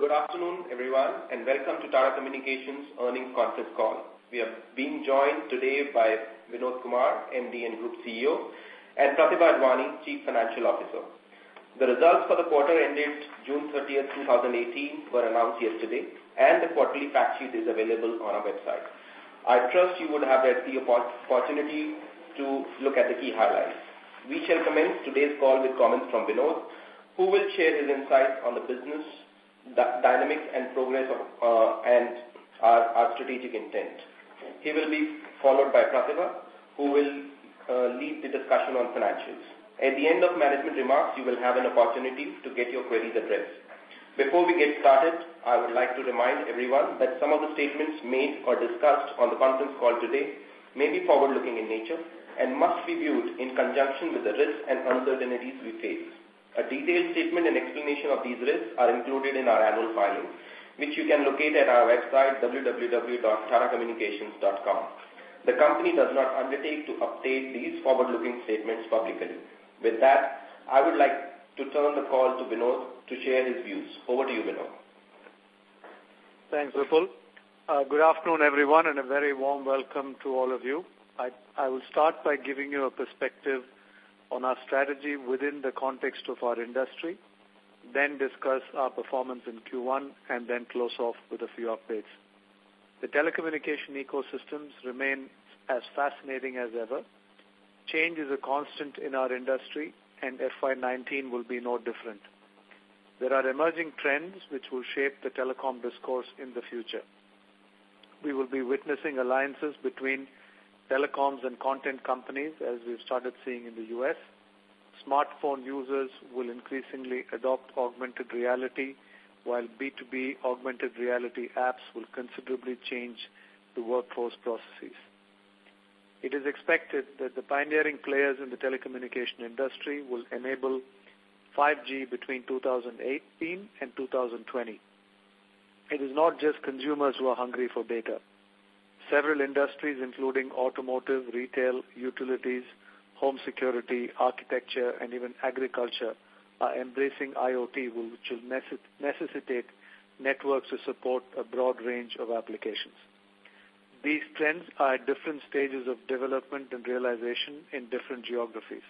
Good afternoon, everyone, and welcome to Tata Communications earnings conference call. We are being joined today by Vinod Kumar, MD and Group CEO, and Pratibha Advani, Chief Financial Officer. The results for the quarter ended June 30th, 2018 were announced yesterday, and the quarterly fact sheet is available on our website. I trust you would have had the opportunity to look at the key highlights. We shall commence today's call with comments from Vinod, who will share his insights on the business dynamics and progress and our strategic intent. He will be followed by Pratibha, who will lead the discussion on financials. At the end of management remarks, you will have an opportunity to get your queries addressed. Before we get started, I would like to remind everyone that some of the statements made or discussed on the conference call today may be forward-looking in nature and must be viewed in conjunction with the risks and uncertainties we face. A detailed statement and explanation of these risks are included in our annual filing, which you can locate at our website www.tatacommunications.com. The company does not undertake to update these forward-looking statements publicly. With that, I would like to turn the call to Vinod to share his views. Over to you, Vinod. Thanks, Vipul. Good afternoon, everyone, and a very warm welcome to all of you. I will start by giving you a perspective on our strategy within the context of our industry, then discuss our performance in Q1, and then close off with a few updates. The telecommunication ecosystems remain as fascinating as ever. Change is a constant in our industry, and FY19 will be no different. There are emerging trends which will shape the telecom discourse in the future. We will be witnessing alliances between telecoms and content companies, as we've started seeing in the US. Smartphone users will increasingly adopt augmented reality, while B2B augmented reality apps will considerably change the workforce processes. It is expected that the pioneering players in the telecommunication industry will enable 5G between 2018 and 2020. It is not just consumers who are hungry for data. Several industries, including automotive, retail, utilities, home security, architecture, and even agriculture, are embracing IoT, which will necessitate networks to support a broad range of applications. These trends are at different stages of development and realization in different geographies.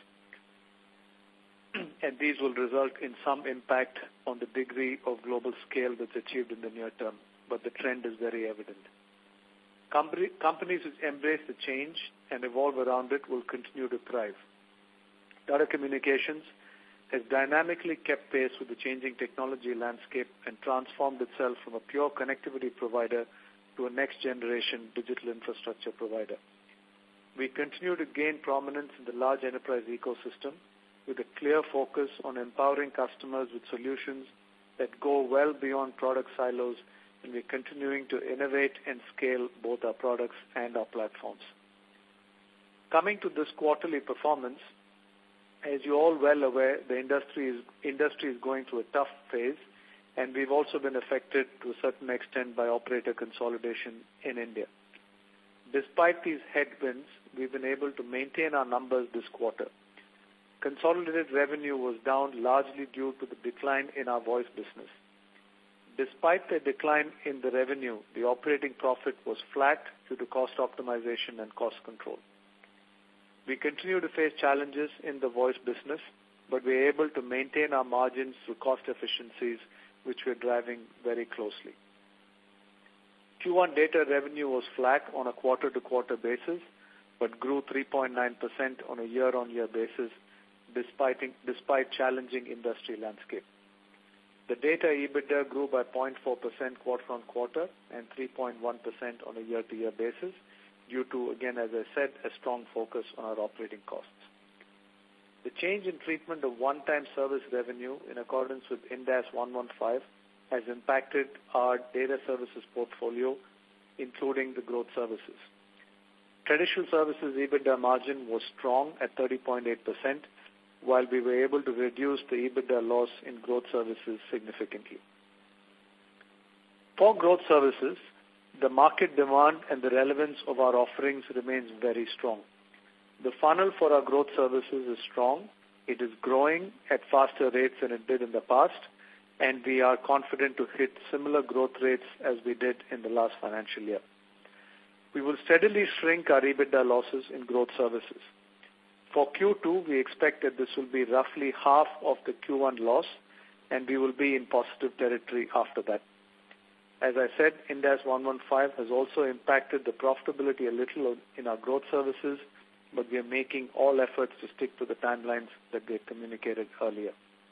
And these will result in some impact on the degree of global scale that's achieved in the near term, but the trend is very evident. Companies which embrace the change and evolve around it will continue to thrive. Tata Communications has dynamically kept pace with the changing technology landscape and transformed itself from a pure connectivity provider to a next-generation digital infrastructure provider. We continue to gain prominence in the large enterprise ecosystem with a clear focus on empowering customers with solutions that go well beyond product silos, and we're continuing to innovate and scale both our products and our platforms. Coming to this quarterly performance, as you're all well aware, the industry is going through a tough phase, and we've also been affected to a certain extent by operator consolidation in India. Despite these headwinds, we've been able to maintain our numbers this quarter. Consolidated revenue was down largely due to the decline in our voice business. Despite the decline in the revenue, the operating profit was flat due to cost optimization and cost control. We continue to face challenges in the voice business, but we're able to maintain our margins through cost efficiencies, which we're driving very closely. Q1 data revenue was flat on a quarter-to-quarter basis, but grew 3.9% on a year-on-year basis, despite challenging industry landscape. The data EBITDA grew by 0.4% quarter-on-quarter and 3.1% on a year-to-year basis due to, again, as I said, a strong focus on our operating costs. The change in treatment of one-time service revenue in accordance with Ind AS 115 has impacted our data services portfolio, including the growth services. Traditional services EBITDA margin was strong at 30.8%, while we were able to reduce the EBITDA loss in growth services significantly. For growth services, the market demand and the relevance of our offerings remains very strong. The funnel for our growth services is strong. It is growing at faster rates than it did in the past, and we are confident to hit similar growth rates as we did in the last financial year. We will steadily shrink our EBITDA losses in growth services. For Q2, we expect that this will be roughly half of the Q1 loss, and we will be in positive territory after that. As I said, Ind AS 115 has also impacted the profitability a little in our growth services, but we are making all efforts to stick to the timelines that we had communicated earlier.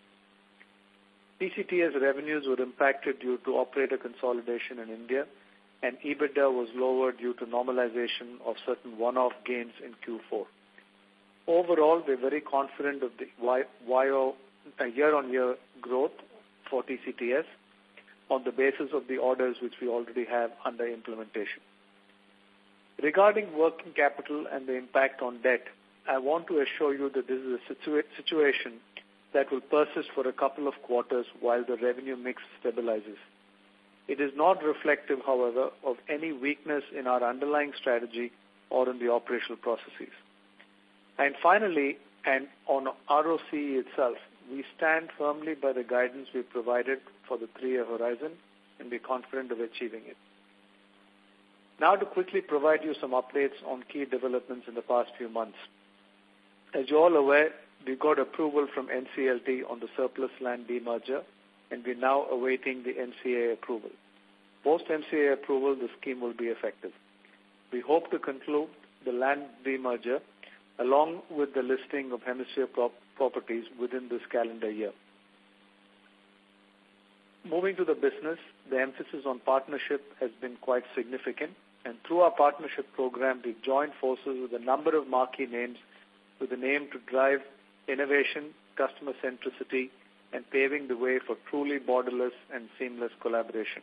TCTS revenues were impacted due to operator consolidation in India, and EBITDA was lower due to normalization of certain one-off gains in Q4. Overall, we're very confident of the year-on-year growth for TCTS on the basis of the orders which we already have under implementation. Regarding working capital and the impact on debt, I want to assure you that this is a situation that will persist for a couple of quarters while the revenue mix stabilizes. It is not reflective, however, of any weakness in our underlying strategy or in the operational processes. And finally, and on ROCE itself, we stand firmly by the guidance we provided for the 3-year horizon, and we're confident of achieving it. Now to quickly provide you some updates on key developments in the past few months. As you're all aware, we got approval from NCLT on the surplus land demerger, and we're now awaiting the MCA approval. Post MCA approval, the scheme will be effective. We hope to conclude the land demerger along with the listing of Hemisphere properties within this calendar year. Moving to the business, the emphasis on partnership has been quite significant, and through our partnership program, we've joined forces with a number of marquee names with an aim to drive innovation, customer centricity, and paving the way for truly borderless and seamless collaboration.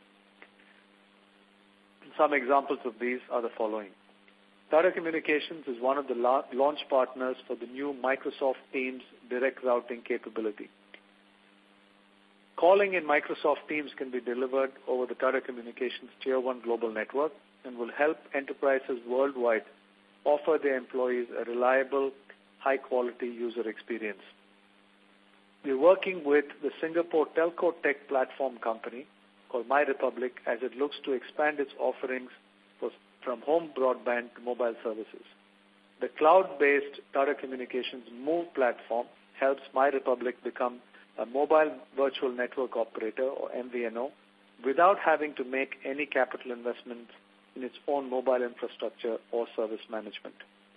Some examples of these are the following. Tata Communications is one of the launch partners for the new Microsoft Teams direct routing capability. Calling in Microsoft Teams can be delivered over the Tata Communications Tier 1 global network and will help enterprises worldwide offer their employees a reliable, high-quality user experience. We're working with the Singapore telco tech platform company called MyRepublic as it looks to expand its offerings from home broadband to mobile services. The cloud-based Tata Communications Move platform helps MyRepublic become a mobile virtual network operator, or MVNO, without having to make any capital investment in its own mobile infrastructure or service management.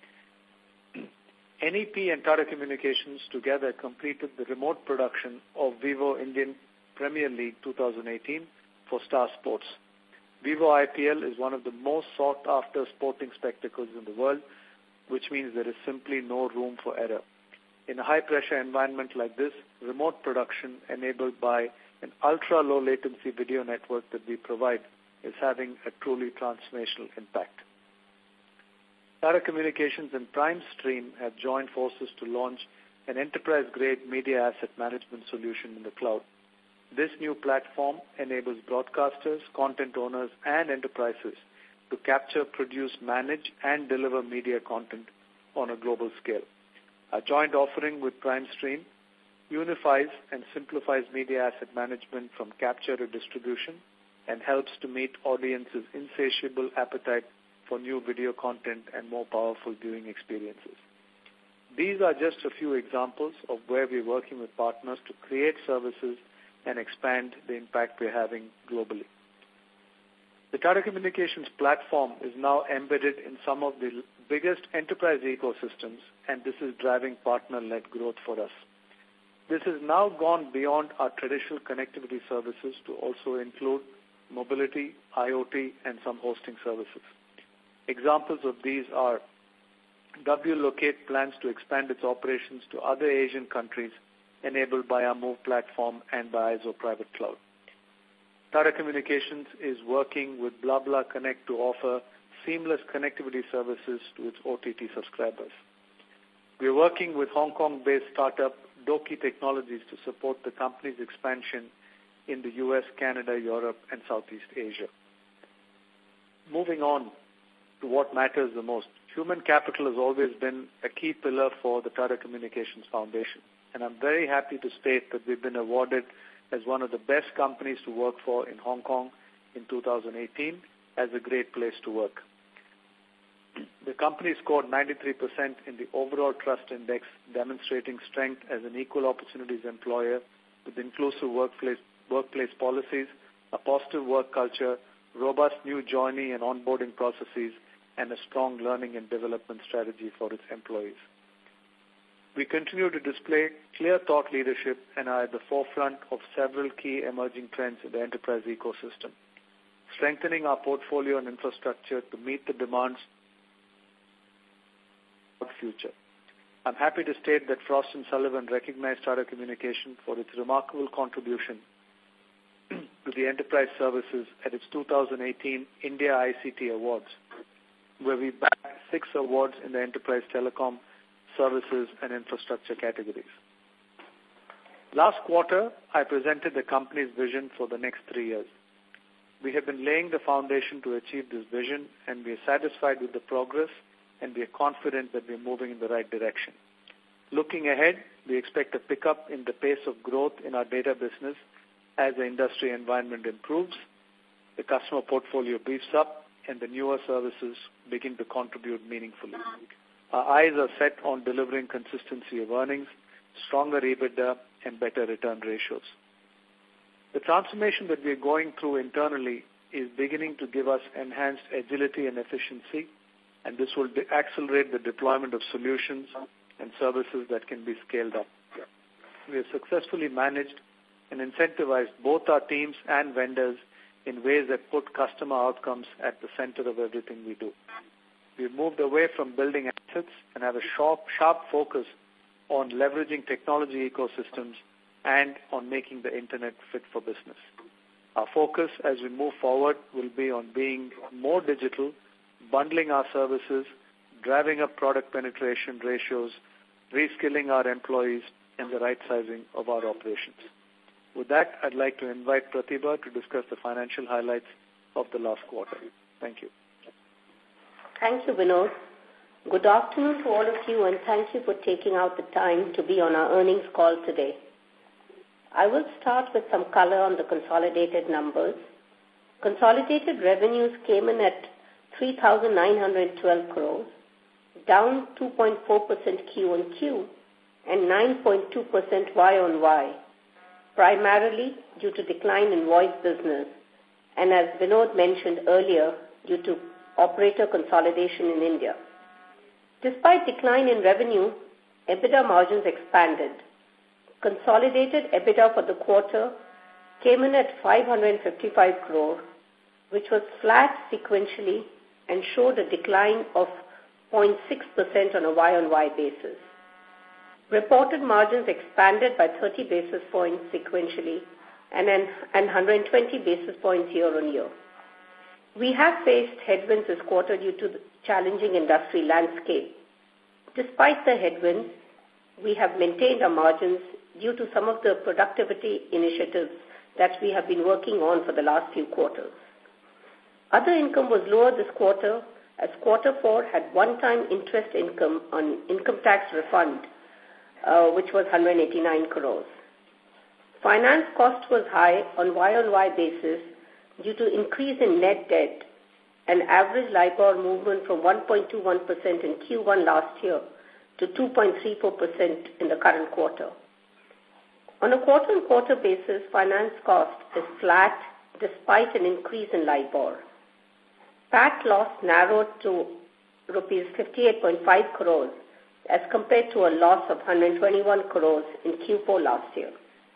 NEP and Tata Communications together completed the remote production of Vivo Indian Premier League 2018 for Star Sports. Vivo IPL is one of the most sought-after sporting spectacles in the world, which means there is simply no room for error. In a high-pressure environment like this, remote production enabled by an ultra-low latency video network that we provide is having a truly transformational impact. Tata Communications and PrimeStream have joined forces to launch an enterprise-grade media asset management solution in the cloud. This new platform enables broadcasters, content owners, and enterprises to capture, produce, manage, and deliver media content on a global scale. Our joint offering with PrimeStream unifies and simplifies media asset management from capture to distribution and helps to meet audiences' insatiable appetite for new video content and more powerful viewing experiences. These are just a few examples of where we're working with partners to create services and expand the impact we're having globally. The Tata Communications platform is now embedded in some of the biggest enterprise ecosystems, and this is driving partner-led growth for us. This has now gone beyond our traditional connectivity services to also include mobility, IoT, and some hosting services. Examples of these are WLocate plans to expand its operations to other Asian countries enabled by our Move platform and by IZO Private Cloud. Tata Communications is working with BlaBla Connect to offer seamless connectivity services to its OTT subscribers. We are working with Hong Kong-based startup Doki Technologies to support the company's expansion in the US, Canada, Europe, and Southeast Asia. Moving on to what matters the most. Human capital has always been a key pillar for the Tata Communications Foundation, and I'm very happy to state that we've been awarded as one of the best companies to work for in Hong Kong in 2018 as a great place to work. The company scored 93% in the overall trust index, demonstrating strength as an equal opportunities employer with inclusive workplace policies, a positive work culture, robust new joining and onboarding processes, and a strong learning and development strategy for its employees. We continue to display clear thought leadership and are at the forefront of several key emerging trends in the enterprise ecosystem, strengthening our portfolio and infrastructure to meet the demands of the future. I'm happy to state that Frost & Sullivan recognized Tata Communications for its remarkable contribution to the enterprise services at its 2018 India ICT Awards, where we bagged 6 awards in the enterprise telecom, services, and infrastructure categories. Last quarter, I presented the company's vision for the next 3 years. We have been laying the foundation to achieve this vision, and we are satisfied with the progress, and we are confident that we are moving in the right direction. Looking ahead, we expect a pickup in the pace of growth in our data business as the industry environment improves, the customer portfolio beefs up, and the newer services begin to contribute meaningfully. Our eyes are set on delivering consistency of earnings, stronger EBITDA, and better return ratios. The transformation that we are going through internally is beginning to give us enhanced agility and efficiency, and this will accelerate the deployment of solutions and services that can be scaled up. We have successfully managed and incentivized both our teams and vendors in ways that put customer outcomes at the center of everything we do. We've moved away from building assets and have a sharp focus on leveraging technology ecosystems and on making the internet fit for business. Our focus as we move forward will be on being more digital, bundling our services, driving up product penetration ratios, reskilling our employees, and the right sizing of our operations. With that, I'd like to invite Pratibha to discuss the financial highlights of the last quarter. Thank you. Thank you, Vinod. Good afternoon to all of you, and thank you for taking out the time to be on our earnings call today. I will start with some color on the consolidated numbers. Consolidated revenues came in at 3,912 crores, down 2.4% Q-on-Q and 9.2% Y-on-Y, primarily due to decline in voice business and, as Vinod mentioned earlier, due to operator consolidation in India. Despite decline in revenue, EBITDA margins expanded. Consolidated EBITDA for the quarter came in at 555 crore, which was flat sequentially and showed a decline of 0.6% on a Y-on-Y basis. Reported margins expanded by 30 basis points sequentially and 120 basis points year-on-year. We have faced headwinds this quarter due to the challenging industry landscape. Despite the headwinds, we have maintained our margins due to some of the productivity initiatives that we have been working on for the last few quarters. Other income was lower this quarter as quarter 4 had one-time interest income on income tax refund, which was 189 crores. Finance cost was high on Y-on-Y basis due to increase in net debt and average LIBOR movement from 1.21% in Q1 last year to 2.34% in the current quarter. On a quarter-on-quarter basis, finance cost is flat despite an increase in LIBOR. PAT loss narrowed to rupees 58.5 crores as compared to a loss of 121 crores in Q4 last year.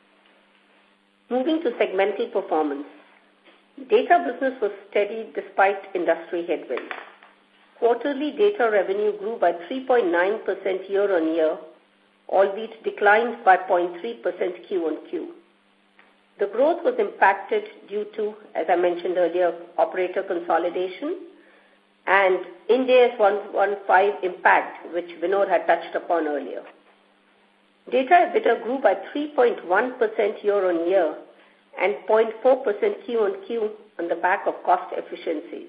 Moving to segmental performance. Data business was steady despite industry headwinds. Quarterly data revenue grew by 3.9% year-on-year, albeit declined by 0.3% Q-on-Q. The growth was impacted due to, as I mentioned earlier, operator consolidation and Ind AS 115 impact, which Vinod had touched upon earlier. Data EBITDA grew by 3.1% year-on-year and 0.4% Q-on-Q on the back of cost efficiencies.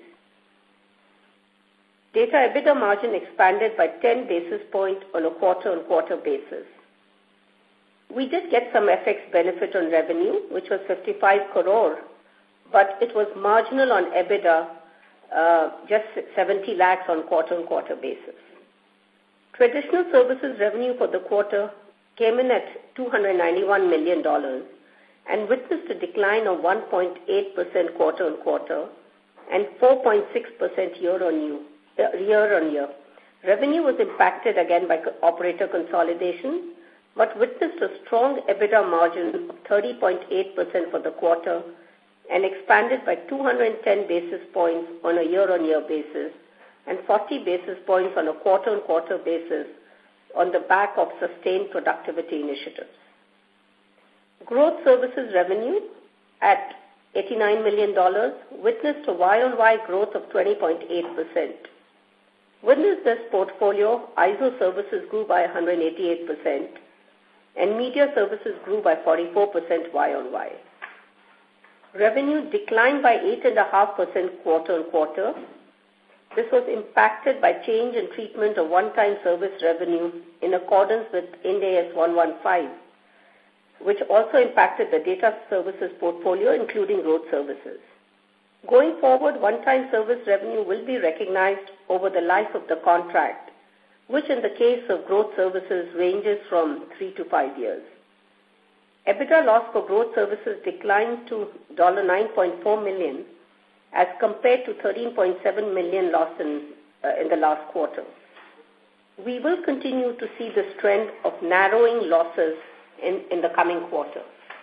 Data EBITDA margin expanded by 10 basis points on a quarter-on-quarter basis. We did get some FX benefit on revenue, which was 55 crore, but it was marginal on EBITDA, just 70 lakhs on quarter-on-quarter basis. Traditional services revenue for the quarter came in at $291 million and witnessed a decline of 1.8% quarter-on-quarter and 4.6% year-on-year. Revenue was impacted again by operator consolidation, but witnessed a strong EBITDA margin of 30.8% for the quarter and expanded by 210 basis points on a year-on-year basis and 40 basis points on a quarter-on-quarter basis on the back of sustained productivity initiatives. Growth services revenue at $89 million witnessed a Y-on-Y growth of 20.8%. Within this portfolio, ISO services grew by 188% and media services grew by 44% Y-on-Y. Revenue declined by 8.5% quarter-on-quarter. This was impacted by change in treatment of one-time service revenue in accordance with Ind AS 115, which also impacted the data services portfolio, including road services. Going forward, one-time service revenue will be recognized over the life of the contract, which in the case of growth services ranges from 3 to 5 years. EBITDA loss for growth services declined to $9.4 million as compared to $13.7 million loss in the last quarter. We will continue to see this trend of narrowing losses in the coming quarter.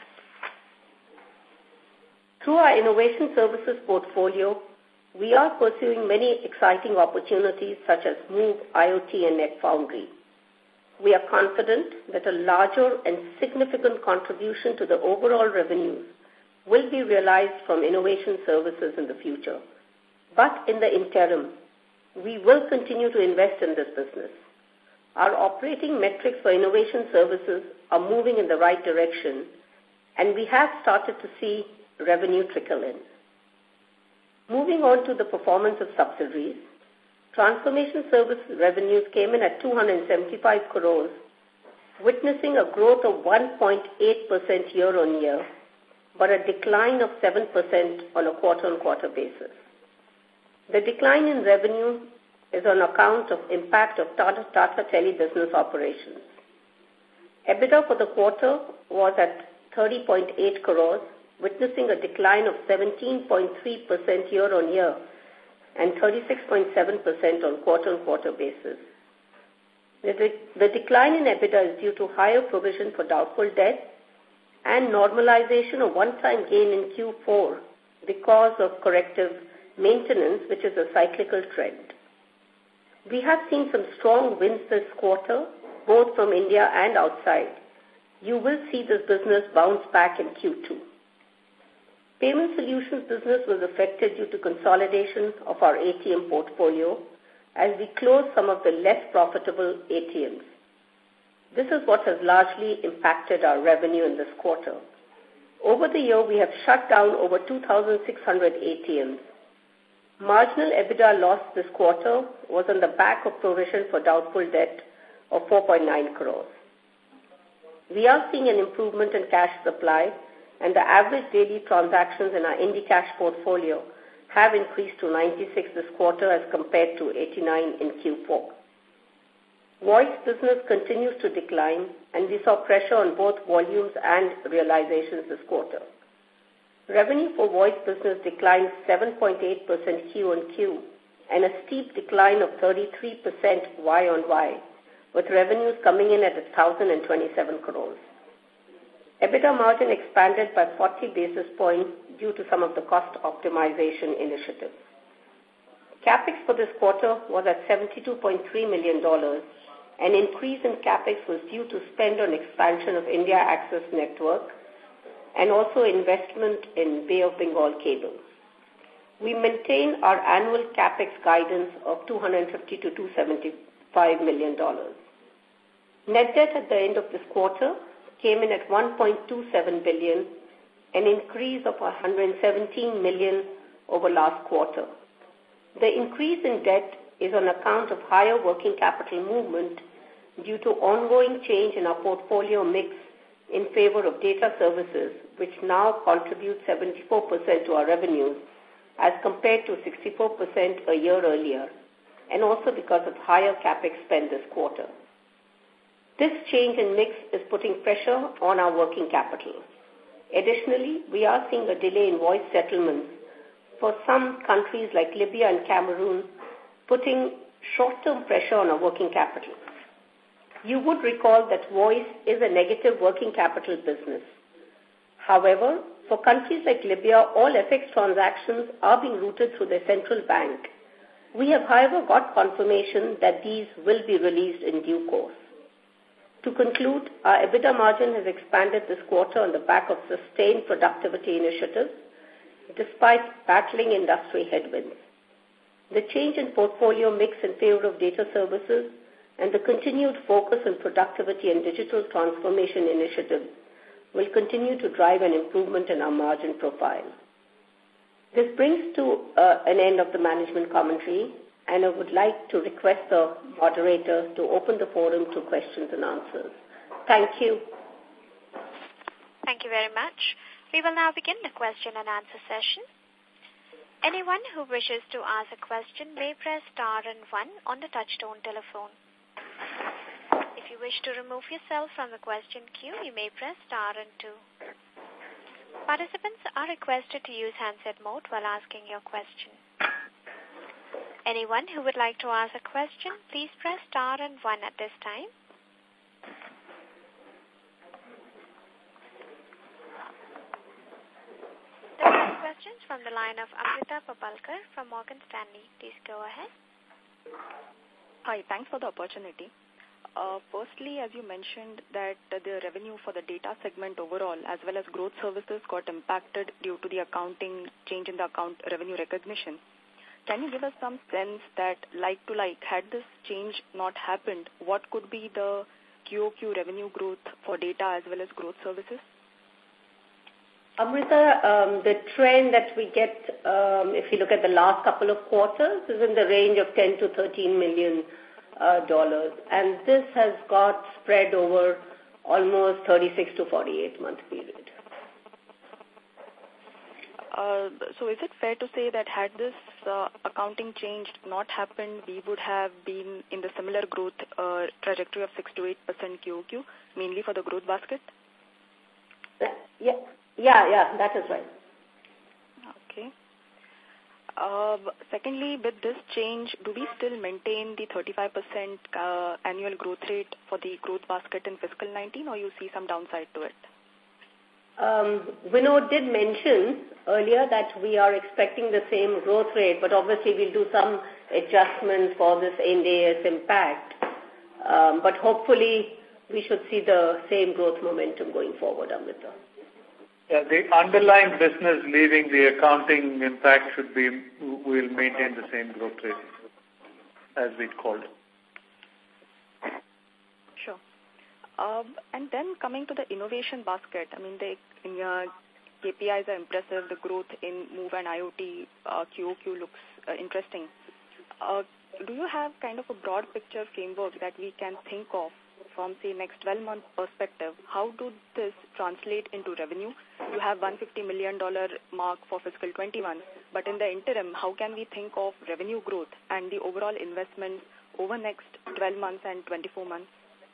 Through our innovation services portfolio, we are pursuing many exciting opportunities such as Move, IoT, and NetFoundry. We are confident that a larger and significant contribution to the overall revenues will be realized from innovation services in the future. But in the interim, we will continue to invest in this business. Our operating metrics for innovation services are moving in the right direction, and we have started to see revenue trickle in. Moving on to the performance of subsidiaries, transformation service revenues came in at 275 crores, witnessing a growth of 1.8% year-on-year, but a decline of 7% on a quarter-on-quarter basis. The decline in revenue is on account of impact of Tata Tele business operations. EBITDA for the quarter was at 30.8 crores, witnessing a decline of 17.3% year-on-year and 36.7% on quarter-on-quarter basis. The decline in EBITDA is due to higher provision for doubtful debt and normalization of one-time gain in Q4 because of corrective maintenance, which is a cyclical trend. We have seen some strong wins this quarter, both from India and outside. You will see this business bounce back in Q2. Payment solutions business was affected due to consolidation of our ATM portfolio as we closed some of the less profitable ATMs. This is what has largely impacted our revenue in this quarter. Over the year, we have shut down over 2,600 ATMs. Marginal EBITDA loss this quarter was on the back of provision for doubtful debt of 4.9 crores. We are seeing an improvement in cash supply, and the average daily transactions in our IndiCash portfolio have increased to 96 this quarter as compared to 89 in Q4. Voice business continues to decline, and we saw pressure on both volumes and realizations this quarter. Revenue for voice business declined 7.8% Q-on-Q and a steep decline of 33% Y-on-Y, with revenues coming in at 1,027 crores. EBITDA margin expanded by 40 basis points due to some of the cost optimization initiatives. CapEx for this quarter was at $72.3 million. An increase in CapEx was due to spend on expansion of India Access Network and also investment in Bay of Bengal cable. We maintain our annual CapEx guidance of $250 to $275 million. Net debt at the end of this quarter came in at $1.27 billion, an increase of $117 million over last quarter. The increase in debt is on account of higher working capital movement due to ongoing change in our portfolio mix in favor of data services, which now contribute 74% to our revenues as compared to 64% a year earlier, and also because of higher CapEx spend this quarter. This change in mix is putting pressure on our working capital. Additionally, we are seeing a delay in voice settlements for some countries like Libya and Cameroon, putting short-term pressure on our working capital. You would recall that voice is a negative working capital business. However, for countries like Libya, all FX transactions are being routed through their central bank. We have, however, got confirmation that these will be released in due course. To conclude, our EBITDA margin has expanded this quarter on the back of sustained productivity initiatives, despite battling industry headwinds. The change in portfolio mix in favor of data services and the continued focus on productivity and digital transformation initiatives will continue to drive an improvement in our margin profile. This brings to an end of the management commentary, and I would like to request the moderator to open the forum to questions and answers. Thank you. Thank you very much. We will now begin the question and answer session. Anyone who wishes to ask a question may press star and 1 on the touchtone telephone. If you wish to remove yourself from the question queue, you may press star and 2. Participants are requested to use handset mode while asking your question. Anyone who would like to ask a question, please press star and 1 at this time. The first question is from the line of Amrita Papalkar from Morgan Stanley. Please go ahead. Hi, thanks for the opportunity. Firstly, as you mentioned that the revenue for the data segment overall as well as growth services got impacted due to the accounting change in the account revenue recognition. Can you give us some sense that like to like, had this change not happened, what could be the QOQ revenue growth for data as well as growth services? Amrita, the trend that we get, if you look at the last couple of quarters, is in the range of $10 to $13 million. And this has got spread over almost 36 to 48 month period. So is it fair to say that had this accounting change not happened, we would have been in the similar growth trajectory of 6 to 8% QOQ, mainly for the growth basket? Yeah, that is right. Okay. Secondly, with this change, do we still maintain the 35% annual growth rate for the growth basket in fiscal 19, or you see some downside to it? Vinod did mention earlier that we are expecting the same growth rate, but obviously we'll do some adjustments for this Ind AS impact. But hopefully we should see the same growth momentum going forward, Amrita. Yeah, the underlying business leaving the accounting impact will maintain the same growth rate as we called. Sure. And then coming to the innovation basket, I mean, the KPIs are impressive. The growth in Move and IoT QOQ looks interesting. Do you have kind of a broad picture framework that we can think of from, say, next 12-month perspective? How do this translate into revenue? You have $150 million mark for fiscal 21, but in the interim, how can we think of revenue growth and the overall investment over next 12 months and 24 months?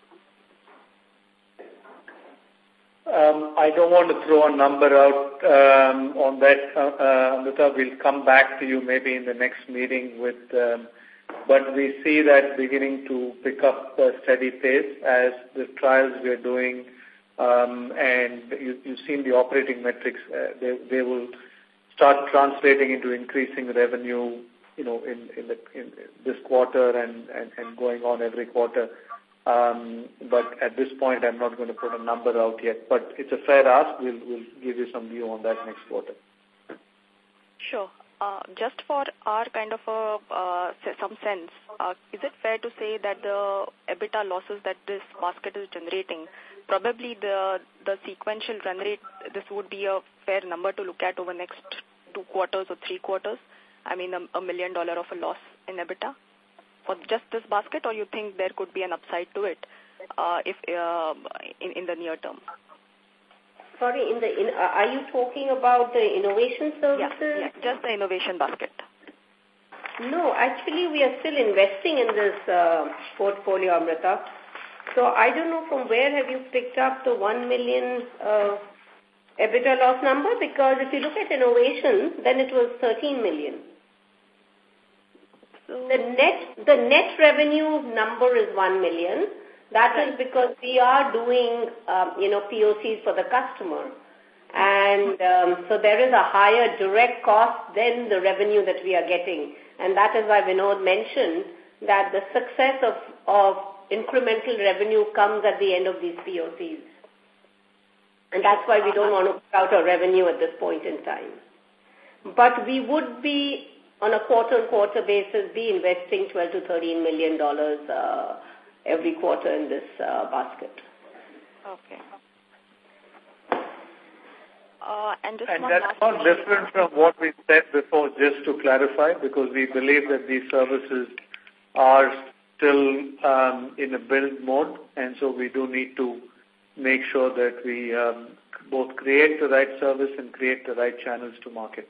I don't want to throw a number out on that, Amrita. We'll come back to you maybe in the next meeting with... But we see that beginning to pick up a steady pace as the trials we are doing, and you've seen the operating metrics. They will start translating into increasing revenue, in this quarter and going on every quarter. But at this point, I'm not going to put a number out yet. But it's a fair ask. We'll give you some view on that next quarter. Sure. Just for our kind of some sense, is it fair to say that the EBITDA losses that this basket is generating, probably the sequential run rate, this would be a fair number to look at over next 2 quarters or 3 quarters? I mean, $1 million of a loss in EBITDA for just this basket, or you think there could be an upside to it if in the near term? Sorry, are you talking about the innovation services? Yeah, just the innovation basket. No, actually we are still investing in this portfolio, Amrita. So I don't know from where have you picked up the 1 million EBITDA loss number, because if you look at innovation, then it was 13 million. So the net revenue number is 1 million. That is because we are doing, POCs for the customer. And so there is a higher direct cost than the revenue that we are getting. And that is why Vinod mentioned that the success of incremental revenue comes at the end of these POCs. And that's why we don't want to put out our revenue at this point in time. But we would be, on a quarter-on-quarter basis, be investing $12 to $13 million every quarter in this basket. Okay. And that's not different from what we said before, just to clarify, because we believe that these services are still in a build mode, and so we do need to make sure that we both create the right service and create the right channels to market.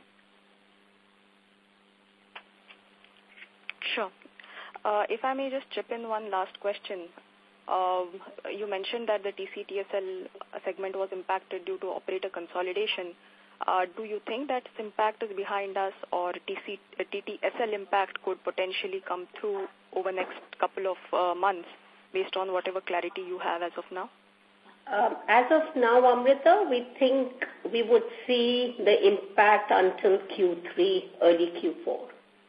Sure. If I may just chip in one last question. You mentioned that the TCTSL segment was impacted due to operator consolidation. Do you think that this impact is behind us, or TTSL impact could potentially come through over the next couple of months based on whatever clarity you have as of now? As of now, Amrita, we think we would see the impact until Q3, early Q4.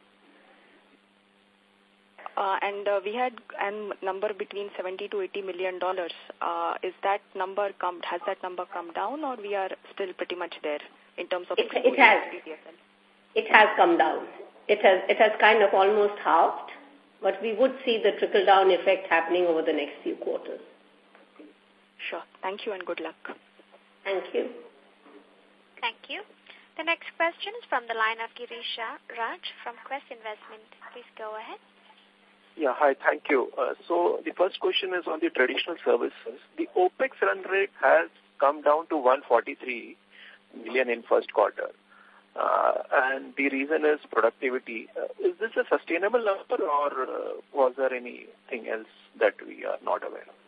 And we had a number between $70 to $80 million. Is that number has that number come down, or we are still pretty much there in terms of it has. It has come down. It has kind of almost halved, but we would see the trickle down effect happening over the next few quarters. Sure. Thank you and good luck. Thank you. Thank you. The next question is from the line of Girisha Raj from Quest Investment. Please go ahead. Yeah, hi, thank you. So the first question is on the traditional services. The OPEX run rate has come down to 143 million in first quarter. And the reason is productivity. Is this a sustainable number, or was there anything else that we are not aware of?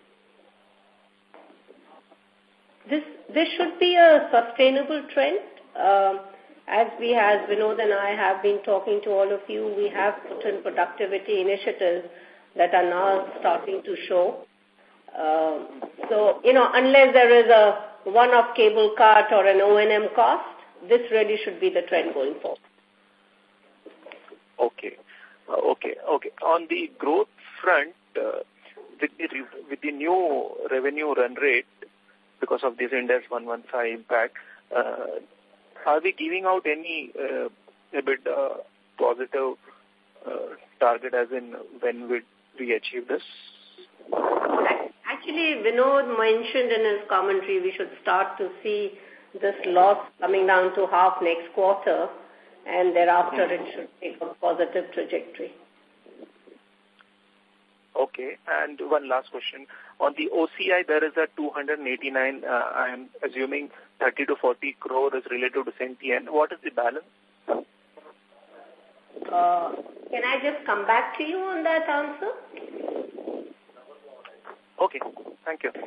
This should be a sustainable trend. As Vinod and I have been talking to all of you, we have certain productivity initiatives that are now starting to show. So, unless there is a one-off cable cut or an O&M cost, this really should be the trend going forward. Okay. On the growth front, with the new revenue run rate, because of this Index 115 impact, are we giving out any EBITDA positive target, as in when would we achieve this? Actually, Vinod mentioned in his commentary we should start to see this loss coming down to half next quarter, and thereafter it should take a positive trajectory. Okay, and one last question. On the OCI, there is a 289, I am assuming 30 to 40 crore is related to Sentient. What is the balance? Can I just come back to you on that answer? Okay, thank you.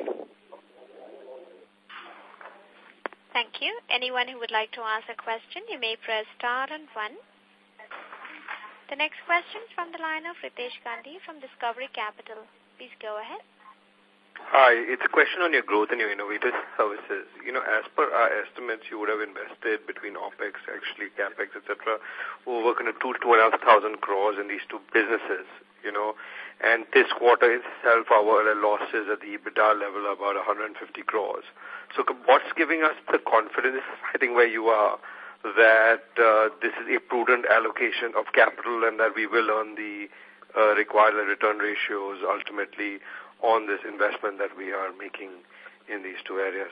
Thank you. Anyone who would like to ask a question, you may press star and 1. The next question is from the line of Ritesh Gandhi from Discovery Capital. Please go ahead. Hi, it's a question on your growth and your innovative services. As per our estimates, you would have invested between OPEX, actually CAPEX, etc., over kind of 2,500 crores in these two businesses, and this quarter itself, our losses at the EBITDA level are about 150 crores. So what's giving us the confidence, I think, where you are, that this is a prudent allocation of capital and that we will earn the required return ratios ultimately on this investment that we are making in these two areas?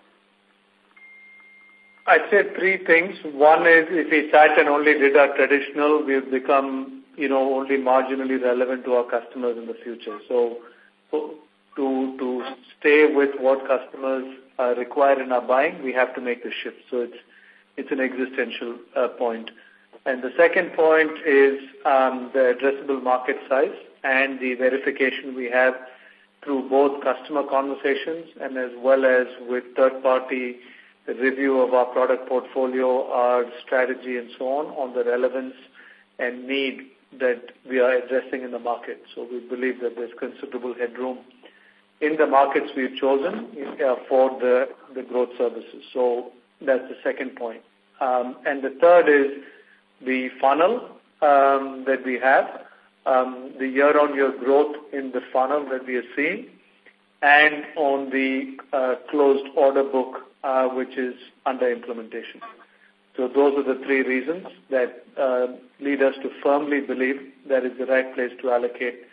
I'd say three things. One is, if we sat and only did our traditional, we've become, only marginally relevant to our customers in the future. So to stay with what customers required in our buying, we have to make the shift. So it's an existential point. And the second point is the addressable market size and the verification we have through both customer conversations and as well as with third-party review of our product portfolio, our strategy, and so on the relevance and need that we are addressing in the market. So we believe that there's considerable headroom in the markets we've chosen for the growth services. So that's the second point. And the third is the funnel that we have, the year-on-year growth in the funnel that we are seeing, and on the closed order book, which is under implementation. So those are the three reasons that lead us to firmly believe that is the right place to allocate.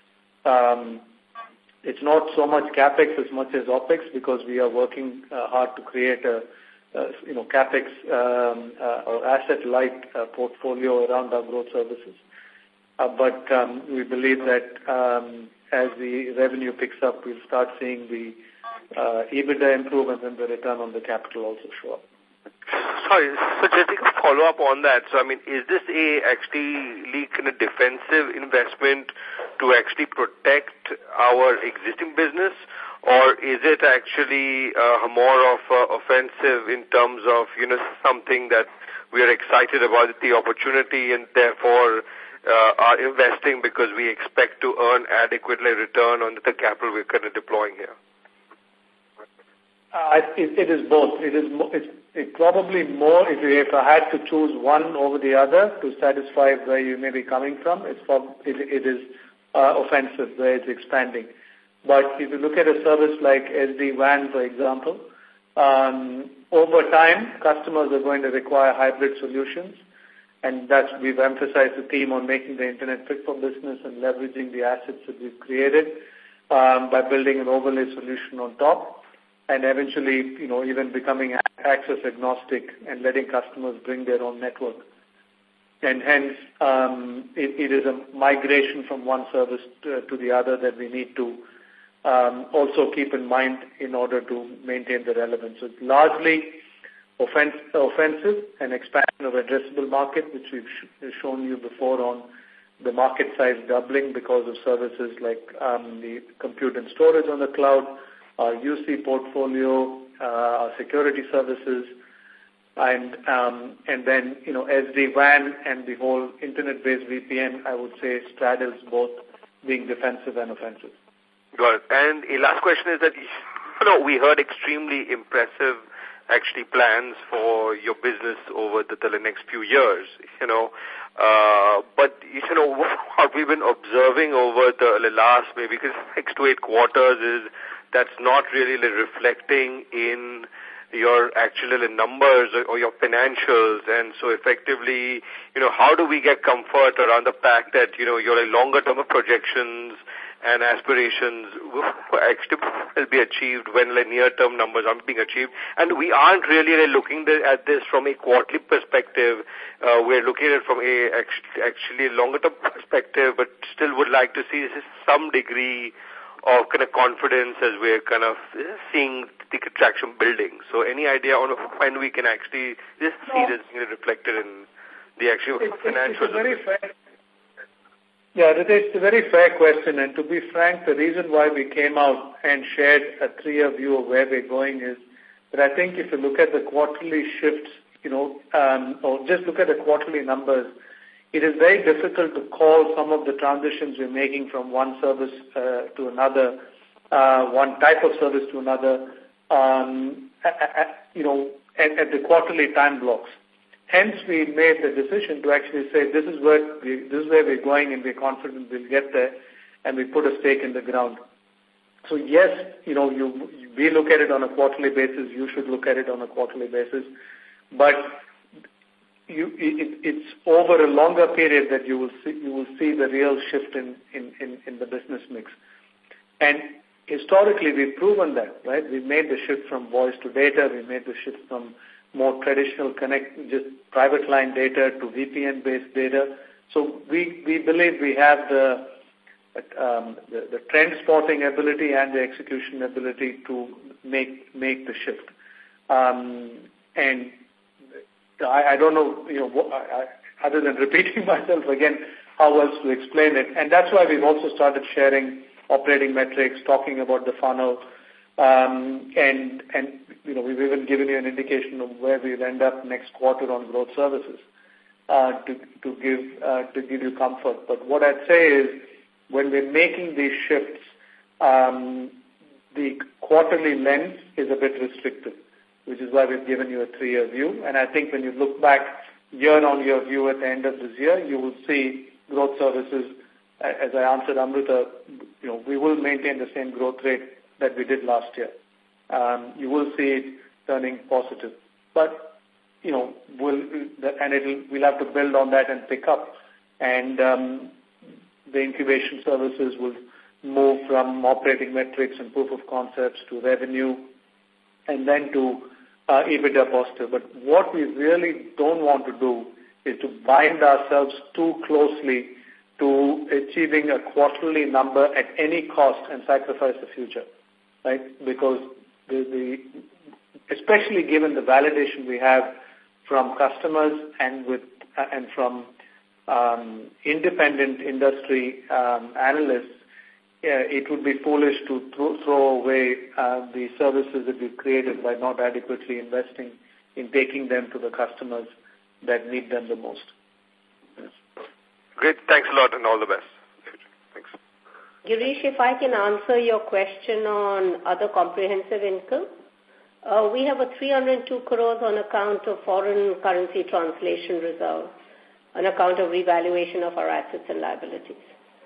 It's not so much CapEx as much as OpEx, because we are working hard to create a CapEx or asset-light portfolio around our growth services. But we believe that as the revenue picks up, we'll start seeing the EBITDA improvement and the return on the capital also show up. Sorry, so just a follow-up on that. So, I mean, is this actually kind of defensive investment to actually protect our existing business, or is it actually more of offensive in terms of, something that we are excited about the opportunity and therefore are investing because we expect to earn adequately return on the capital we're kind of deploying here? It is both. It's probably more, if I had to choose one over the other to satisfy where you may be coming from, it is offensive, where it's expanding. But if you look at a service like SD-WAN, for example, over time, customers are going to require hybrid solutions, and we've emphasized the theme on making the internet fit for business and leveraging the assets that we've created by building an overlay solution on top, and eventually, even becoming access agnostic and letting customers bring their own network. And hence, it is a migration from one service to the other that we need to also keep in mind in order to maintain the relevance. So it's largely offensive and expansion of addressable market, which we've shown you before on the market size doubling because of services like the compute and storage on the cloud, our UC portfolio, our security services, and then SD-WAN and the whole internet-based VPN, I would say, straddles both being defensive and offensive. Got it. And a last question is that we heard extremely impressive actually plans for your business over the next few years, but what we've been observing over the last maybe 6 to 8 quarters is that's not really reflecting in your actual numbers or your financials. And so effectively, how do we get comfort around the fact that, your longer term projections and aspirations actually will be achieved when the near-term numbers aren't being achieved? And we aren't really looking at this from a quarterly perspective. We're looking at it from actually a longer-term perspective, but still would like to see some degree of kind of confidence as we're kind of seeing the traction building. So any idea on when we can actually just see this reflected in the actual financials? It's a very fair question, and to be frank, the reason why we came out and shared a 3-year view of where we're going is that I think if you look at the quarterly shifts, or just look at the quarterly numbers, it is very difficult to call some of the transitions we're making from one service to another, one type of service to another, at the quarterly time blocks. Hence, we made the decision to actually say this is where we're going, and we're confident we'll get there, and we put a stake in the ground. So yes, we look at it on a quarterly basis. You should look at it on a quarterly basis, but it's over a longer period that you will see the real shift in the business mix. And historically, we've proven that, right? We've made the shift from voice to data. We made the shift from more traditional just private line data to VPN-based data. So we believe we have the the trend spotting ability and the execution ability to make the shift. And I don't know, other than repeating myself again, how else to explain it. And that's why we've also started sharing operating metrics, talking about the funnel, and we've even given you an indication of where we'll end up next quarter on growth services to give you comfort. But what I'd say is, when we're making these shifts, the quarterly lens is a bit restricted, which is why we've given you a 3-year view. And I think when you look back year-on-year view at the end of this year, you will see growth services, as I answered Amrita, we will maintain the same growth rate that we did last year. You will see it turning positive. But, we'll have to build on that and pick up. And the incubation services will move from operating metrics and proof of concepts to revenue and then to EBITDA positive. But what we really don't want to do is to bind ourselves too closely to achieving a quarterly number at any cost and sacrifice the future, right? Because especially given the validation we have from customers and from independent industry analysts, it would be foolish to throw away the services that we've created by not adequately investing in taking them to the customers that need them the most. Yes. Great. Thanks a lot and all the best. Thanks. Girish, if I can answer your question on other comprehensive income. We have a 302 crores on account of foreign currency translation reserve, on account of revaluation of our assets and liabilities.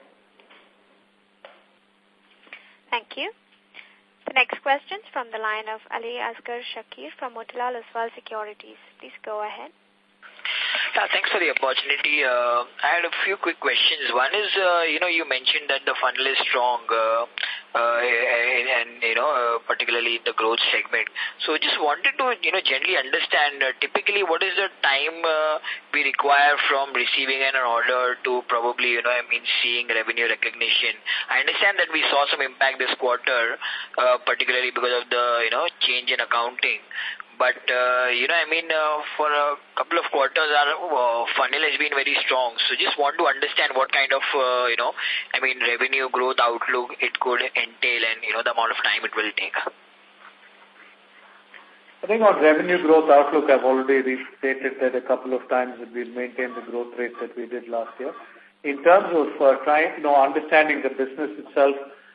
Thank you. The next question is from the line of Ali Asghar Shakir from Motilal Oswal Securities. Please go ahead. Thanks for the opportunity. I had a few quick questions. One is, you mentioned that the funnel is strong, and particularly in the growth segment. So just wanted to, generally understand, typically what is the time we require from receiving an order to probably, seeing revenue recognition. I understand that we saw some impact this quarter, particularly because of the, change in accounting. But, for a couple of quarters, our funnel has been very strong. So just want to understand what kind of, revenue growth outlook it could entail and, the amount of time it will take. I think on revenue growth outlook, I've already restated that a couple of times that we'll maintain the growth rate that we did last year. In terms of understanding the business itself,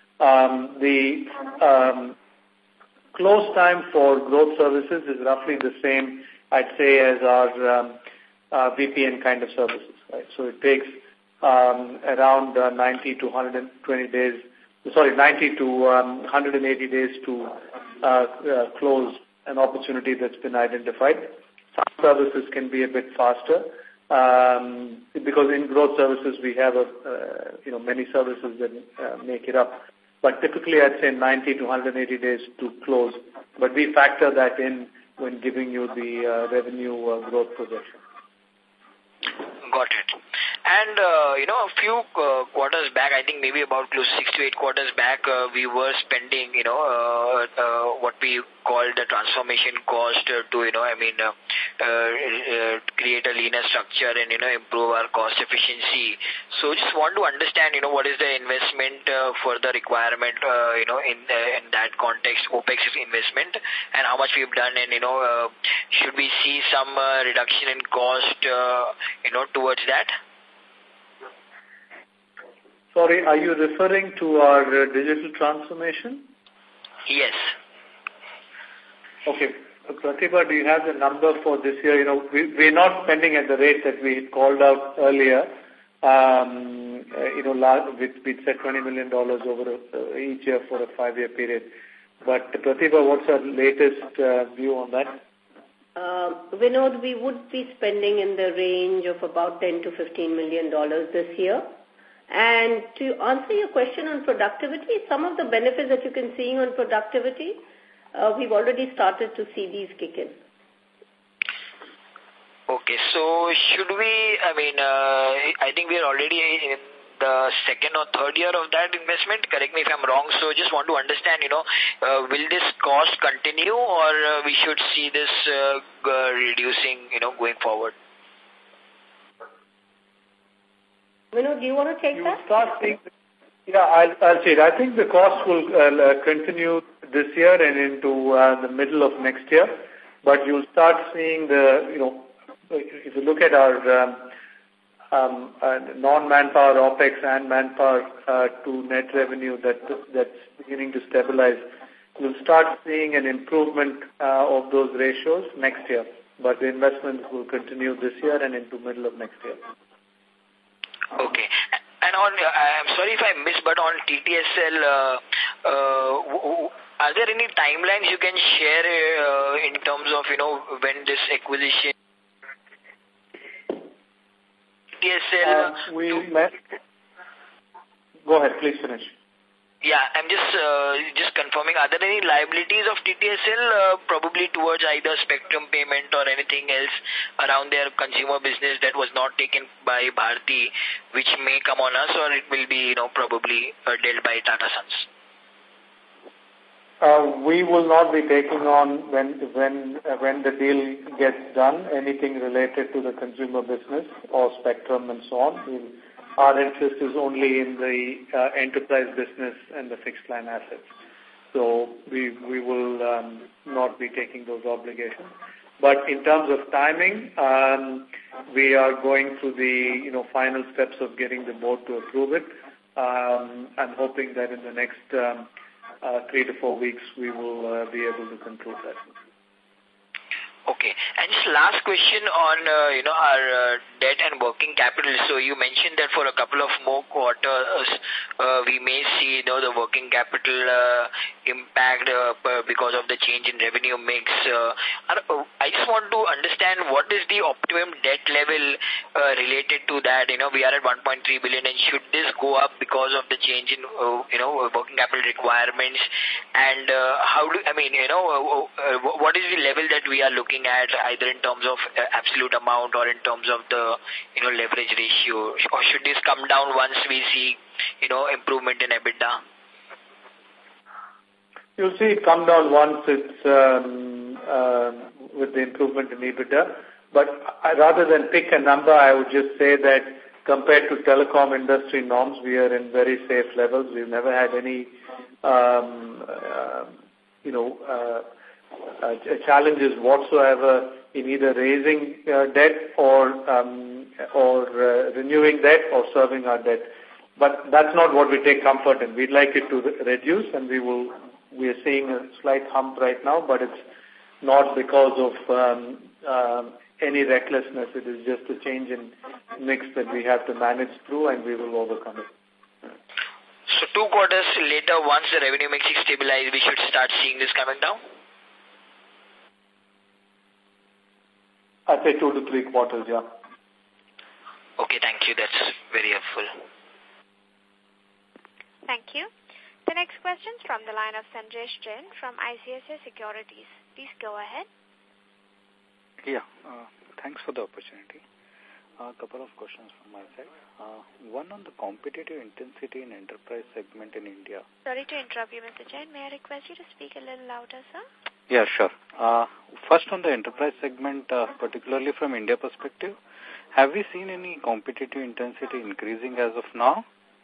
the close time for growth services is roughly the same, I'd say, as our VPN kind of services, right? So it takes around 90 to 180 days to close an opportunity that's been identified. Some services can be a bit faster because in growth services we have many services that make it up. But typically, I'd say 90 to 180 days to close. But we factor that in when giving you the revenue growth projection. Got it. And, a few quarters back, I think maybe about close 6 to 8 quarters back, we were spending, what we call the transformation cost to, create a leaner structure and, improve our cost efficiency. So just want to understand, what is the investment for the requirement, in that context, OPEX investment, and how much we've done, and, should we see some reduction in cost, towards that? Sorry, are you referring to our digital transformation? Yes. Okay. Pratibha, do you have the number for this year? We're not spending at the rate that we called out earlier. We'd said $20 million over each year for a 5-year period. But Pratibha, what's our latest view on that? Vinod, we would be spending in the range of about $10 to $15 million this year. And to answer your question on productivity, some of the benefits that you can see on productivity, we've already started to see these kick in. Okay, so should we, I think we are already the second or third year of that investment? Correct me if I'm wrong. So just want to understand, will this cost continue or we should see this reducing, going forward? Vinod, do you want to take that? Start seeing, I'll say it. I think the cost will continue this year and into the middle of next year. But you'll start seeing if you look at our non-manpower OPEX and manpower to net revenue that's beginning to stabilize, you'll start seeing an improvement of those ratios next year. But the investments will continue this year and into middle of next year. Okay. And I'm sorry if I missed, but on TTSL, are there any timelines you can share in terms of, when this acquisition TTSL... Go ahead, please finish. Yeah, I'm just confirming, are there any liabilities of TTSL probably towards either spectrum payment or anything else around their consumer business that was not taken by Bharti, which may come on us, or it will be, probably dealt by Tata Sons? We will not be taking on, when the deal gets done, anything related to the consumer business or spectrum and so on. Our interest is only in the enterprise business and the fixed line assets. So we will not be taking those obligations. But in terms of timing, we are going through the final steps of getting the board to approve it. I'm hoping that in the next 3 to 4 weeks we will be able to conclude that. Okay. And just last question on, our debt and working capital. So you mentioned that for a couple of more quarters, we may see, the working capital impact because of the change in revenue mix. I just want to understand what is the optimum debt level related to that. We are at 1.3 billion, and should this go up because of the change in, working capital requirements? And what is the level that we are looking at, either in terms of absolute amount or in terms of the leverage ratio, or should this come down once we see improvement in EBITDA? You'll see it come down once it's with the improvement in EBITDA. But rather than pick a number, I would just say that compared to telecom industry norms, we are in very safe levels. We've never had any challenges whatsoever in either raising debt or renewing debt or serving our debt. But that's not what we take comfort in. We'd like it to reduce, and we are seeing a slight hump right now, but it's not because of any recklessness. It is just a change in mix that we have to manage through, and we will overcome it. So 2 quarters later, once the revenue mix is stabilized, we should start seeing this coming down? I'd say 2 to 3 quarters, yeah. Okay, thank you. That's very helpful. Thank you. The next question is from the line of Sanjesh Jain from ICICI Securities. Please go ahead. Yeah, thanks for the opportunity. A couple of questions from my side. One on the competitive intensity in enterprise segment in India. Sorry to interrupt you, Mr. Jain. May I request you to speak a little louder, sir? Yeah, sure. First on the enterprise segment, particularly from India perspective, have we seen any competitive intensity increasing as of now?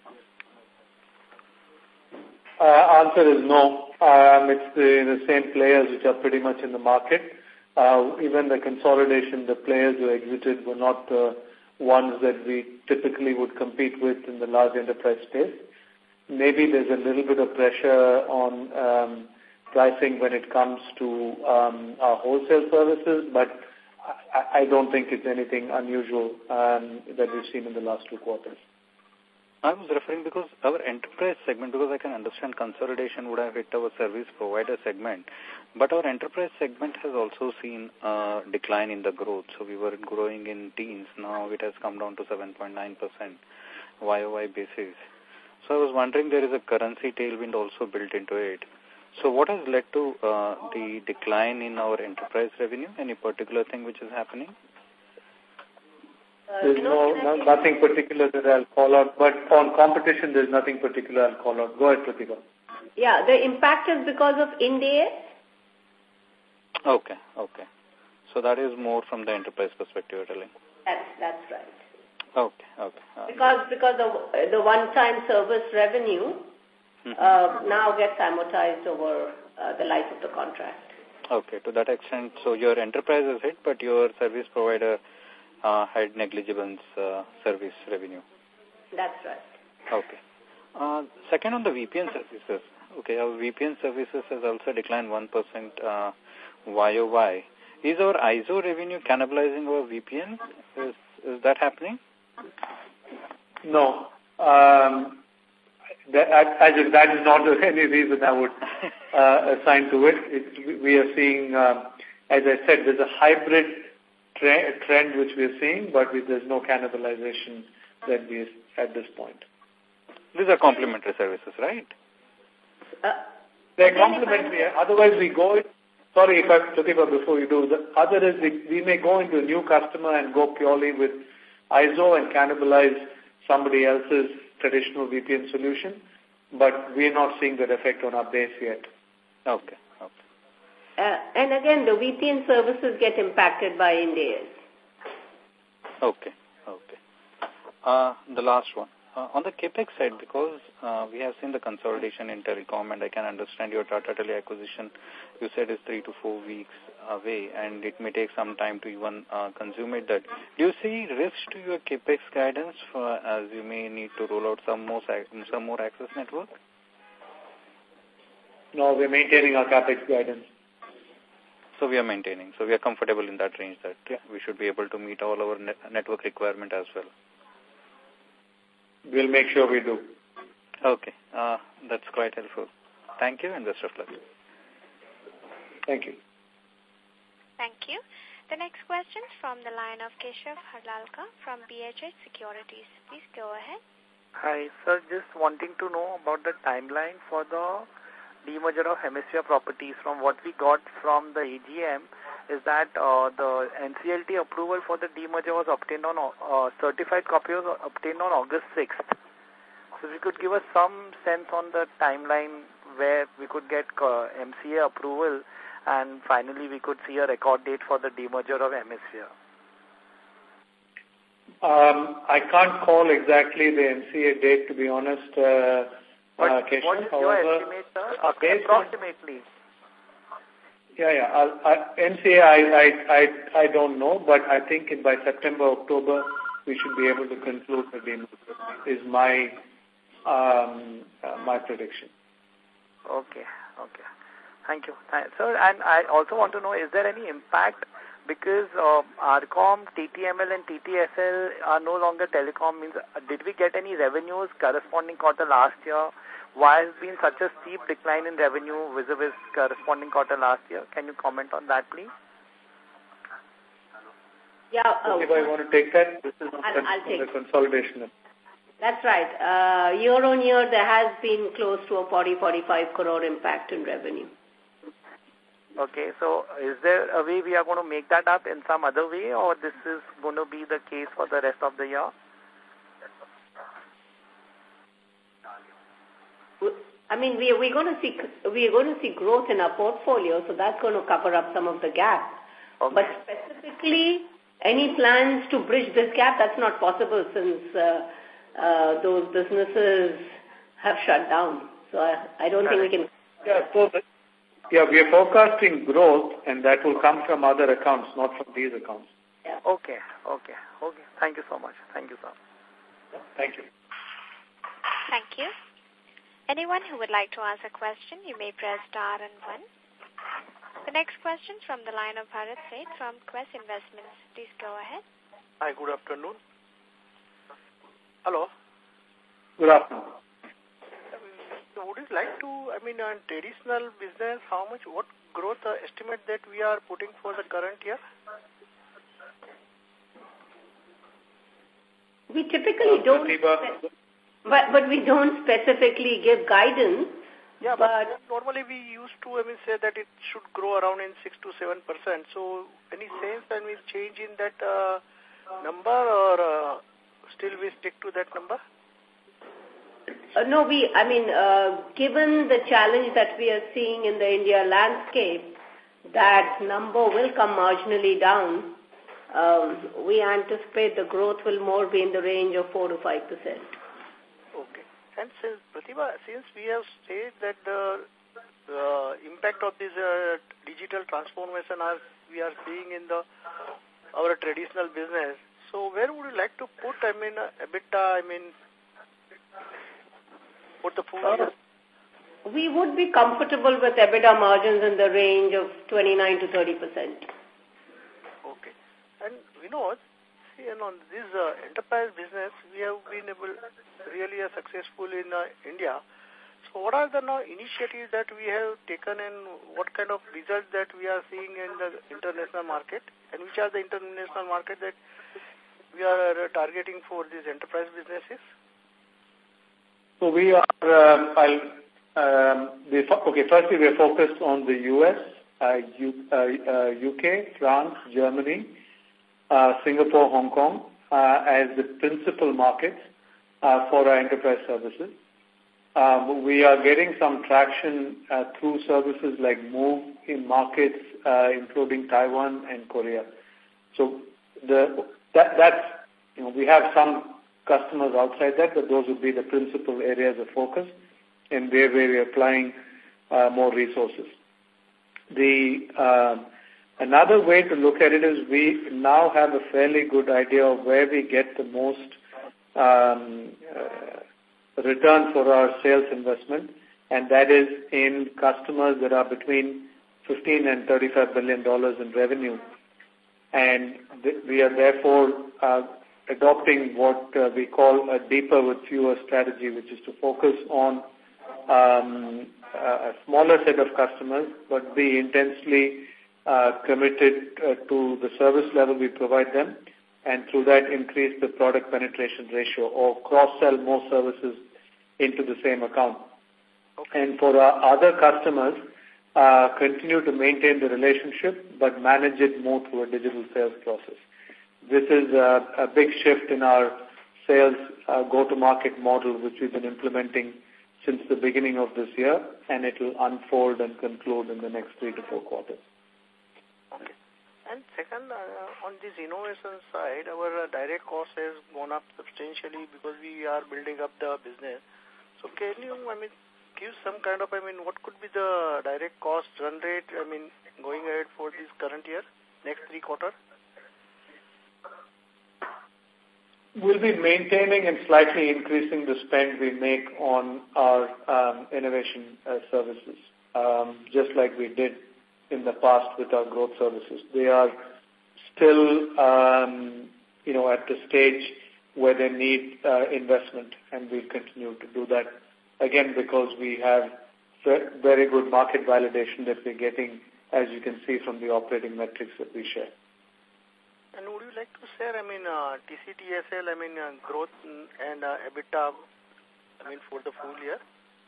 Answer is no. It's the same players which are pretty much in the market. Even the consolidation, the players who exited were not the ones that we typically would compete with in the large enterprise space. Maybe there's a little bit of pressure on pricing when it comes to our wholesale services, but I don't think it's anything unusual that we've seen in the last 2 quarters. I was referring because our enterprise segment, because I can understand consolidation would have hit our service provider segment, but our enterprise segment has also seen a decline in the growth. So we were growing in teens. Now it has come down to 7.9% YOY basis. So I was wondering, there is a currency tailwind also built into it. So what has led to the decline in our enterprise revenue? Any particular thing which is happening? There's nothing particular that I'll call out, but on competition, there's nothing particular I'll call out. Go ahead, Pratika. Yeah, the impact is because of Ind AS. Okay. So that is more from the enterprise perspective, you're telling? That's right. Okay. Because the one-time service revenue now gets amortized over the life of the contract. Okay, to that extent, so your enterprise is hit, but your service provider had negligible service revenue. That's right. Okay. Second, on the VPN services. Okay, our VPN services has also declined 1% YOY. Is our IZO revenue cannibalizing our VPN? Is that happening? No. That is not any reason I would assign to it. We are seeing, as I said, there's a hybrid trend which we are seeing, but there's no cannibalization that we at this point. These are complementary services, right? They're complementary. Otherwise, we go. Sorry, Pratika, before you do, the other is we may go into a new customer and go purely with IZO and cannibalize somebody else's traditional VPN solution, but we're not seeing that effect on our base yet. Okay. And again, the VPN services get impacted by Ind AS. Okay. The last one. On the CAPEX side, because we have seen the consolidation in telecom, and I can understand your Tata Tele acquisition, you said is 3 to 4 weeks away, and it may take some time to even consummate that. Do you see risk to your CAPEX guidance as you may need to roll out some more access network? No, we're maintaining our CAPEX guidance. So we are maintaining. So we are comfortable in that range that we should be able to meet all our network requirement as well. We'll make sure we do. Okay. That's quite helpful. Thank you and best of luck. Thank you. Thank you. The next question is from the line of Keshav Harlalka from BHH Securities. Please go ahead. Hi, sir. Just wanting to know about the timeline for the demerger of Hemisphere Properties. From what we got from the AGM is that the NCLT approval for the demerger was obtained on certified copy was obtained on August 6th. So if you could give us some sense on the timeline where we could get MCA approval and finally we could see a record date for the demerger of Hemisphere. I can't call exactly the MCA date, to be honest. But what is your estimate, sir? Approximately. Yeah. MCA, I don't know, but I think by September, October, we should be able to conclude the demerger, is my prediction. Okay. Thank you. Sir, and I also want to know, is there any impact because RCOM, TTML and TTSL are no longer telecom? Means, did we get any revenues corresponding quarter last year? Why has been such a steep decline in revenue vis-a-vis corresponding quarter last year? Can you comment on that, please? Yeah. If I want to take that, this is I'll take the consolidation. That's right. Year on year, there has been close to a 40-45 crore impact in revenue. Okay, so is there a way we are going to make that up in some other way, or this is going to be the case for the rest of the year? I mean, we're going to see growth in our portfolio, so that's going to cover up some of the gap. Okay. But specifically, any plans to bridge this gap, that's not possible since those businesses have shut down. So I don't think we can. Yeah, we are forecasting growth, and that will come from other accounts, not from these accounts. Yeah. Okay. Thank you so much. Thank you, sir. Thank you. Thank you. Anyone who would like to ask a question, you may press star and 1. The next question from the line of Bharat Seth from Quest Investments. Please go ahead. Hi, good afternoon. Hello. Good afternoon. Would you like to, on traditional business, what growth estimate that we are putting for the current year? We typically don't, but we don't specifically give guidance. Yeah, but normally we used to say that it should grow around in 6 to 7%. So any sense change in that number, or still we stick to that number? No, given the challenge that we are seeing in the India landscape, that number will come marginally down. We anticipate the growth will more be in the range of 4 to 5%. Okay. And since, Pratibha, since we have said that the impact of this digital transformation we are seeing in our traditional business, so where would you like to put, EBITDA, for the full year? We would be comfortable with EBITDA margins in the range of 29 to 30%. Okay. And see, on this enterprise business, we have been really successful in India. So what are the initiatives that we have taken, and what kind of results that we are seeing in the international market, and which are the international market that we are targeting for these enterprise businesses? So we are, firstly we are focused on the US, UK, France, Germany, Singapore, Hong Kong, as the principal markets for our enterprise services. We are getting some traction through services like Move in markets, including Taiwan and Korea. So that's we have some customers outside that, but those would be the principal areas of focus, and where we are applying more resources. Another way to look at it is we now have a fairly good idea of where we get the most return for our sales investment, and that is in customers that are between $15 and $35 billion in revenue. And we are therefore adopting what we call a deeper with fewer strategy, which is to focus on a smaller set of customers, but be intensely committed to the service level we provide them, and through that increase the product penetration ratio or cross-sell more services into the same account. Okay. And for our other customers, continue to maintain the relationship, but manage it more through a digital sales process. This is a big shift in our sales go-to-market model, which we've been implementing since the beginning of this year, and it will unfold and conclude in the next 3 to 4 quarters. Okay. And second, on this innovation side, our direct cost has gone up substantially because we are building up the business. So can you, give some kind of, what could be the direct cost run rate, going ahead for this current year, next 3 quarters? We'll be maintaining and slightly increasing the spend we make on our innovation services, just like we did in the past with our growth services. They are still, at the stage where they need investment, and we'll continue to do that, again, because we have very good market validation that we're getting, as you can see from the operating metrics that we share. And would you like to share, TCTSL, growth and EBITDA, for the full year?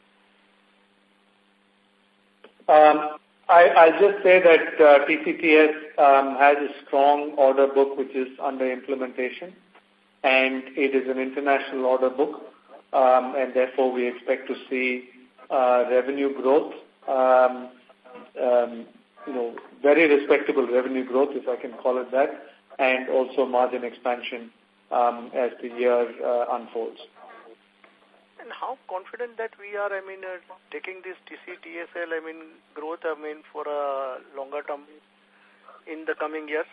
I'll just say that TCTS has a strong order book which is under implementation, and it is an international order book, and therefore we expect to see revenue growth, very respectable revenue growth, if I can call it that, and also margin expansion as the year unfolds. And how confident that we are, taking this TCTSL, growth, for a longer term in the coming years?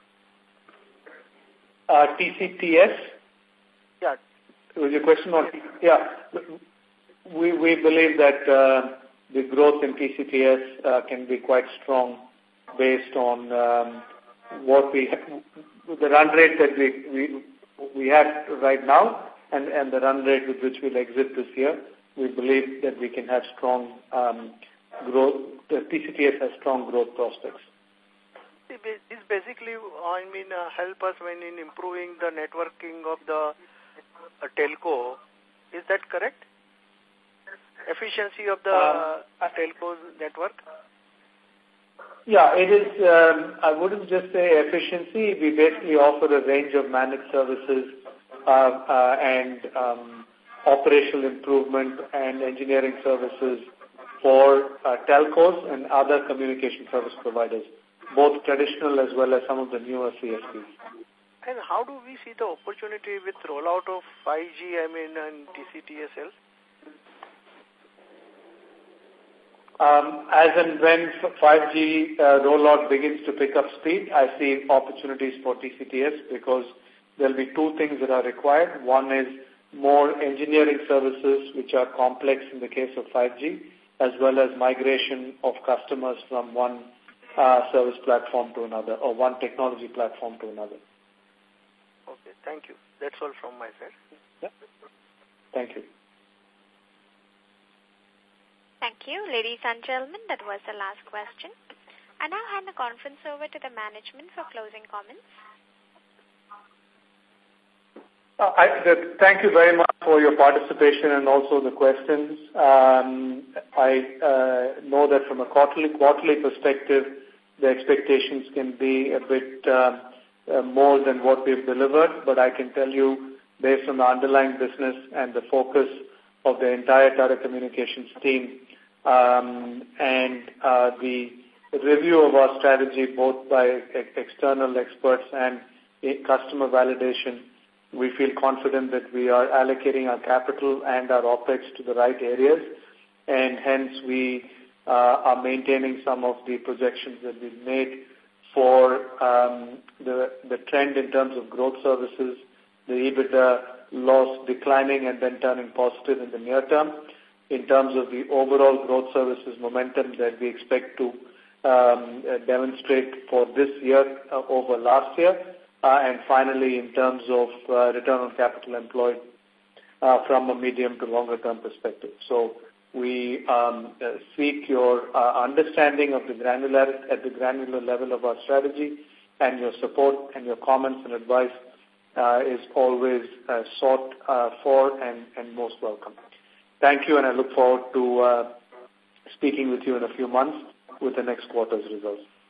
TCTS? Yeah. Was your question on? Yeah. We believe that the growth in TCTS can be quite strong based on what we the run rate that we have right now, and the run rate with which we'll exit this year. We believe that we can have strong growth. The TCTS has strong growth prospects. This basically, help us in improving the networking of the telco. Is that correct? Efficiency of the telco's network? Yeah, it is, I wouldn't just say efficiency. We basically offer a range of managed services and operational improvement and engineering services for telcos and other communication service providers, both traditional as well as some of the newer CSPs. And how do we see the opportunity with rollout of 5G, and TCTSL? As and when 5G rollout begins to pick up speed, I see opportunities for TCTS because there'll be two things that are required. One is more engineering services, which are complex in the case of 5G, as well as migration of customers from one service platform to another or one technology platform to another. Okay, thank you. That's all from my side. Yeah. Thank you. Thank you. Ladies and gentlemen, that was the last question. I now hand the conference over to the management for closing comments. Thank you very much for your participation and also the questions. I know that from a quarterly perspective, the expectations can be a bit more than what we've delivered, but I can tell you, based on the underlying business and the focus of the entire Tata Communications team and the review of our strategy both by external experts and customer validation, we feel confident that we are allocating our capital and our OPEX to the right areas, and hence we are maintaining some of the projections that we've made for the trend in terms of growth services, the EBITDA loss declining and then turning positive in the near term. In terms of the overall growth services momentum that we expect to demonstrate for this year over last year, and finally in terms of return on capital employed from a medium to longer term perspective. So we seek your understanding of the granular level of our strategy, and your support and your comments and advice is always sought for and most welcome. Thank you, and I look forward to speaking with you in a few months with the next quarter's results.